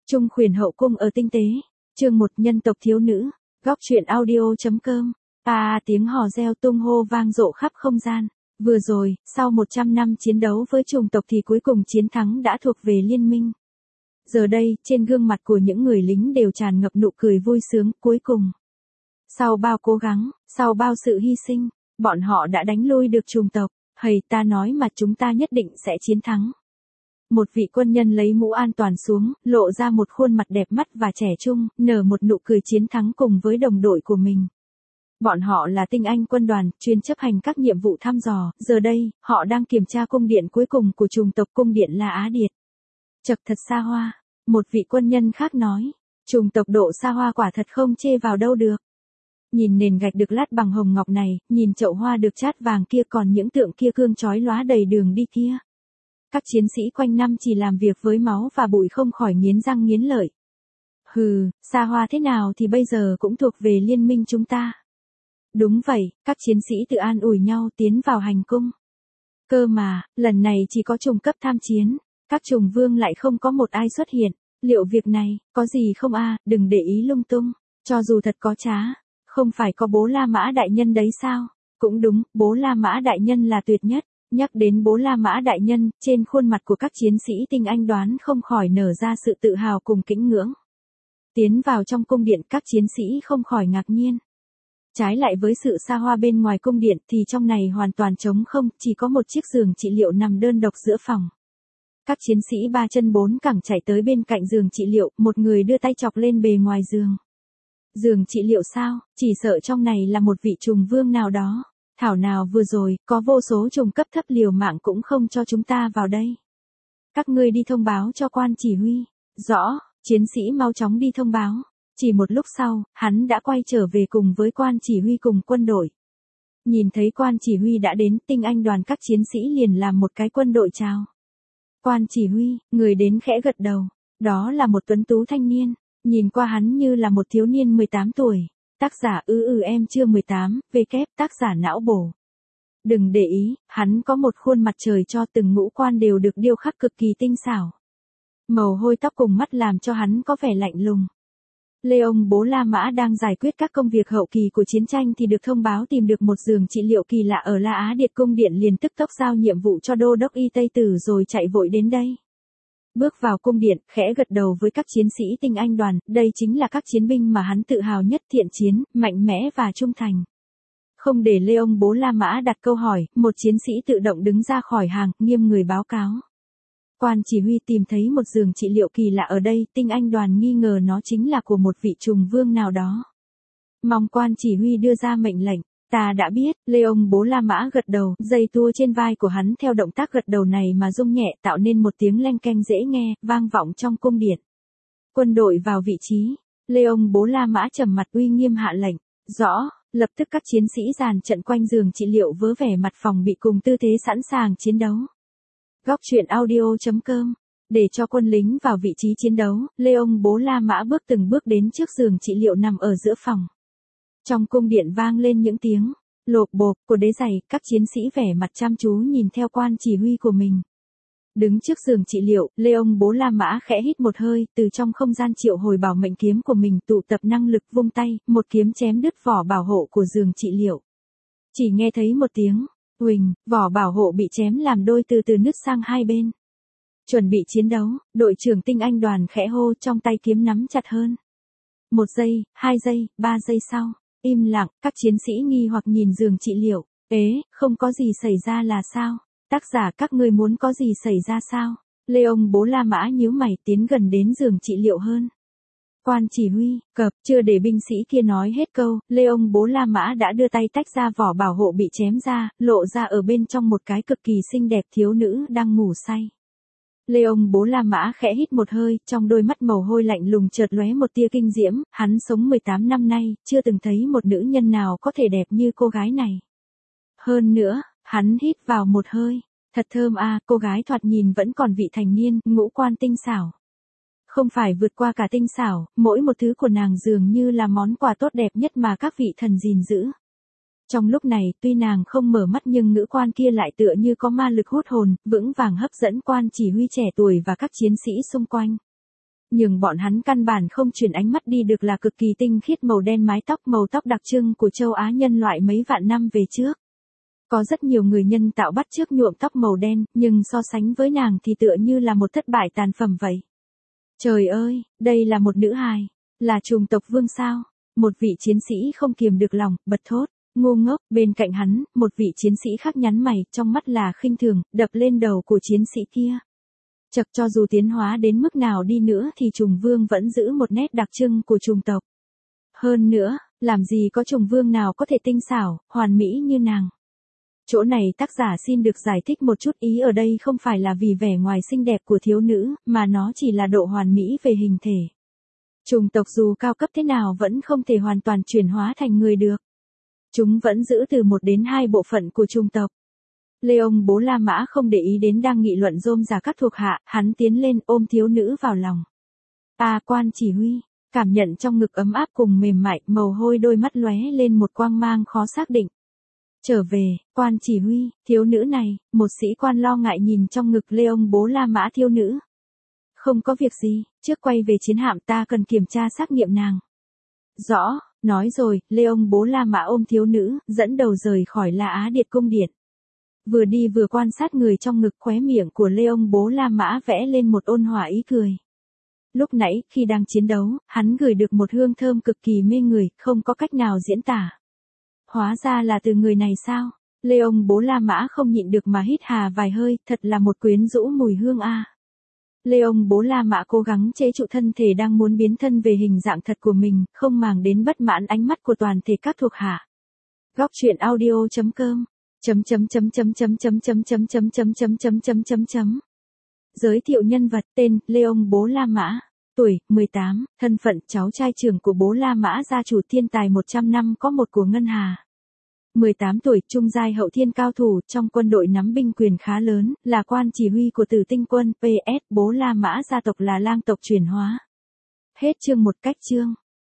Trung khuyển hậu cung ở tinh tế. Chương 1 nhân tộc thiếu nữ. Góc truyện audio.com. Tiếng hò reo tung hô vang rộ khắp không gian. Vừa rồi, sau 100 năm chiến đấu với chủng tộc thì cuối cùng chiến thắng đã thuộc về liên minh. Giờ đây, trên gương mặt của những người lính đều tràn ngập nụ cười vui sướng, cuối cùng. Sau bao cố gắng, sau bao sự hy sinh, bọn họ đã đánh lui được chủng tộc. Hầy, ta nói mà chúng ta nhất định sẽ chiến thắng. Một vị quân nhân lấy mũ an toàn xuống, lộ ra một khuôn mặt đẹp mắt và trẻ trung, nở một nụ cười chiến thắng cùng với đồng đội của mình. Bọn họ là tinh anh quân đoàn, chuyên chấp hành các nhiệm vụ thăm dò, giờ đây, họ đang kiểm tra cung điện cuối cùng của chủng tộc cung điện La Á Điệt. Chật thật xa hoa, một vị quân nhân khác nói, chủng tộc độ xa hoa quả thật không chê vào đâu được. Nhìn nền gạch được lát bằng hồng ngọc này, nhìn chậu hoa được chát vàng kia, còn những tượng kia cương chói lóa đầy đường đi kia. Các chiến sĩ quanh năm chỉ làm việc với máu và bụi không khỏi nghiến răng nghiến lợi. Hừ, xa hoa thế nào thì bây giờ cũng thuộc về liên minh chúng ta. Đúng vậy, các chiến sĩ tự an ủi nhau tiến vào hành cung. Cơ mà, lần này chỉ có trùng cấp tham chiến, các trùng vương lại không có một ai xuất hiện. Liệu việc này, có gì không đừng để ý lung tung, cho dù thật có trá, không phải có bố La Mã đại nhân đấy sao? Cũng đúng, bố La Mã đại nhân là tuyệt nhất. Nhắc đến bố La Mã đại nhân, trên khuôn mặt của các chiến sĩ tinh anh đoán không khỏi nở ra sự tự hào cùng kính ngưỡng. Tiến vào trong cung điện, các chiến sĩ không khỏi ngạc nhiên. Trái lại với sự xa hoa bên ngoài cung điện thì trong này hoàn toàn trống không, chỉ có một chiếc giường trị liệu nằm đơn độc giữa phòng. Các chiến sĩ ba chân bốn cẳng chạy tới bên cạnh giường trị liệu, một người đưa tay chọc lên bề ngoài giường. Giường trị liệu sao, chỉ sợ trong này là một vị trùng vương nào đó. Thảo nào vừa rồi, có vô số trùng cấp thấp liều mạng cũng không cho chúng ta vào đây. Các ngươi đi thông báo cho quan chỉ huy. Rõ, chiến sĩ mau chóng đi thông báo. Chỉ một lúc sau, hắn đã quay trở về cùng với quan chỉ huy cùng quân đội. Nhìn thấy quan chỉ huy đã đến, tinh anh đoàn các chiến sĩ liền làm một cái quân đội chào. Quan chỉ huy, người đến khẽ gật đầu. Đó là một tuấn tú thanh niên. Nhìn qua hắn như là một thiếu niên 18 tuổi. Tác giả em chưa 18, tác giả não bổ. Đừng để ý, hắn có một khuôn mặt trời cho, từng ngũ quan đều được điêu khắc cực kỳ tinh xảo. Màu hôi tóc cùng mắt làm cho hắn có vẻ lạnh lùng. Leon bố La Mã đang giải quyết các công việc hậu kỳ của chiến tranh thì được thông báo tìm được một giường trị liệu kỳ lạ ở La Á Điệt cung điện, liền tức tốc giao nhiệm vụ cho đô đốc Y Tây Tử rồi chạy vội đến đây. Bước vào cung điện, khẽ gật đầu với các chiến sĩ tinh anh đoàn, đây chính là các chiến binh mà hắn tự hào nhất, thiện chiến, mạnh mẽ và trung thành. Không để Leon bố La Mã đặt câu hỏi, một chiến sĩ tự động đứng ra khỏi hàng, nghiêm người báo cáo. Quan chỉ huy tìm thấy một giường trị liệu kỳ lạ ở đây, tinh anh đoàn nghi ngờ nó chính là của một vị trùng vương nào đó. Mong quan chỉ huy đưa ra mệnh lệnh. Ta đã biết, Leon bố La Mã gật đầu, dây tua trên vai của hắn theo động tác gật đầu này mà rung nhẹ, tạo nên một tiếng leng keng dễ nghe, vang vọng trong cung điện. Quân đội vào vị trí. Leon bố La Mã trầm mặt uy nghiêm hạ lệnh. Rõ, lập tức các chiến sĩ dàn trận quanh giường trị liệu với vẻ mặt phòng bị cùng tư thế sẵn sàng chiến đấu. Góc truyện audio.com. Để cho quân lính vào vị trí chiến đấu, Leon bố La Mã bước từng bước đến trước giường trị liệu nằm ở giữa phòng. Trong cung điện vang lên những tiếng lộp bộp của đế giày, các chiến sĩ vẻ mặt chăm chú nhìn theo quan chỉ huy của mình. Đứng trước giường trị liệu, Leon bố La Mã khẽ hít một hơi, từ trong không gian triệu hồi bảo mệnh kiếm của mình, tụ tập năng lực vung tay, một kiếm chém đứt vỏ bảo hộ của giường trị liệu. Chỉ nghe thấy một tiếng huỳnh, vỏ bảo hộ bị chém làm đôi, từ từ nứt sang hai bên. Chuẩn bị chiến đấu, đội trưởng tinh anh đoàn khẽ hô, trong tay kiếm nắm chặt hơn. 1 giây, 2 giây, 3 giây sau. Im lặng, các chiến sĩ nghi hoặc nhìn giường trị liệu. Không có gì xảy ra là sao? Tác giả các ngươi muốn có gì xảy ra sao? Leon bố La Mã nhíu mày tiến gần đến giường trị liệu hơn. Quan chỉ huy, chưa để binh sĩ kia nói hết câu, Leon bố La Mã đã đưa tay tách ra vỏ bảo hộ bị chém ra, lộ ra ở bên trong một cái cực kỳ xinh đẹp thiếu nữ đang ngủ say. Leon bố La Mã khẽ hít một hơi, trong đôi mắt màu hôi lạnh lùng chợt lóe một tia kinh diễm, hắn sống 18 năm nay, chưa từng thấy một nữ nhân nào có thể đẹp như cô gái này. Hơn nữa, hắn hít vào một hơi, thật thơm cô gái thoạt nhìn vẫn còn vị thành niên, ngũ quan tinh xảo. Không phải vượt qua cả tinh xảo, mỗi một thứ của nàng dường như là món quà tốt đẹp nhất mà các vị thần gìn giữ. Trong lúc này, tuy nàng không mở mắt nhưng ngữ quan kia lại tựa như có ma lực hút hồn, vững vàng hấp dẫn quan chỉ huy trẻ tuổi và các chiến sĩ xung quanh. nhưng bọn hắn căn bản không chuyển ánh mắt đi được là cực kỳ tinh khiết màu đen màu tóc đặc trưng của châu Á nhân loại mấy vạn năm về trước. Có rất nhiều người nhân tạo bắt chước nhuộm tóc màu đen, nhưng so sánh với nàng thì tựa như là một thất bại tàn phẩm vậy. Trời ơi, đây là một nữ hài, là chủng tộc vương sao? Một vị chiến sĩ không kiềm được lòng, bật thốt. Ngu ngốc, bên cạnh hắn, một vị chiến sĩ khác nhắn mày, trong mắt là khinh thường, đập lên đầu của chiến sĩ kia. Chật, cho dù tiến hóa đến mức nào đi nữa thì trùng vương vẫn giữ một nét đặc trưng của chủng tộc. Hơn nữa, làm gì có trùng vương nào có thể tinh xảo, hoàn mỹ như nàng. Chỗ này tác giả xin được giải thích một chút, ý ở đây không phải là vì vẻ ngoài xinh đẹp của thiếu nữ, mà nó chỉ là độ hoàn mỹ về hình thể. Chủng tộc dù cao cấp thế nào vẫn không thể hoàn toàn chuyển hóa thành người được. Chúng vẫn giữ từ 1 đến 2 bộ phận của chủng tộc. Leon Bố La Mã không để ý đến đang nghị luận rôm rả các thuộc hạ, hắn tiến lên ôm thiếu nữ vào lòng. Quan chỉ huy, cảm nhận trong ngực ấm áp cùng mềm mại, màu hôi đôi mắt lóe lên một quang mang khó xác định. Trở về, quan chỉ huy, thiếu nữ này, một sĩ quan lo ngại nhìn trong ngực Leon Bố La Mã thiếu nữ. Không có việc gì, trước quay về chiến hạm ta cần kiểm tra xác nghiệm nàng. Rõ, nói rồi, Leon Bố La Mã ôm thiếu nữ, dẫn đầu rời khỏi La Á Điệt cung điện. Vừa đi vừa quan sát người trong ngực, khóe miệng của Leon Bố La Mã vẽ lên một ôn hòa ý cười. Lúc nãy, khi đang chiến đấu, hắn ngửi được một hương thơm cực kỳ mê người, không có cách nào diễn tả. Hóa ra là từ người này sao? Leon Bố La Mã không nhịn được mà hít hà vài hơi, thật là một quyến rũ mùi hương a. Leon Bố La Mã cố gắng chế trụ thân thể đang muốn biến thân về hình dạng thật của mình, không màng đến bất mãn ánh mắt của toàn thể các thuộc hạ. Góc truyện audio.com Giới thiệu nhân vật, tên, Leon Bố La Mã. Tuổi, 18, thân phận, cháu trai trưởng của Bố La Mã gia chủ thiên tài 100 năm có một của Ngân Hà. 18 tuổi, trung giai hậu thiên cao thủ, trong quân đội nắm binh quyền khá lớn, là quan chỉ huy của Tử Tinh quân, PS, Bố La Mã gia tộc là lang tộc chuyển hóa. Hết chương 1 cách chương.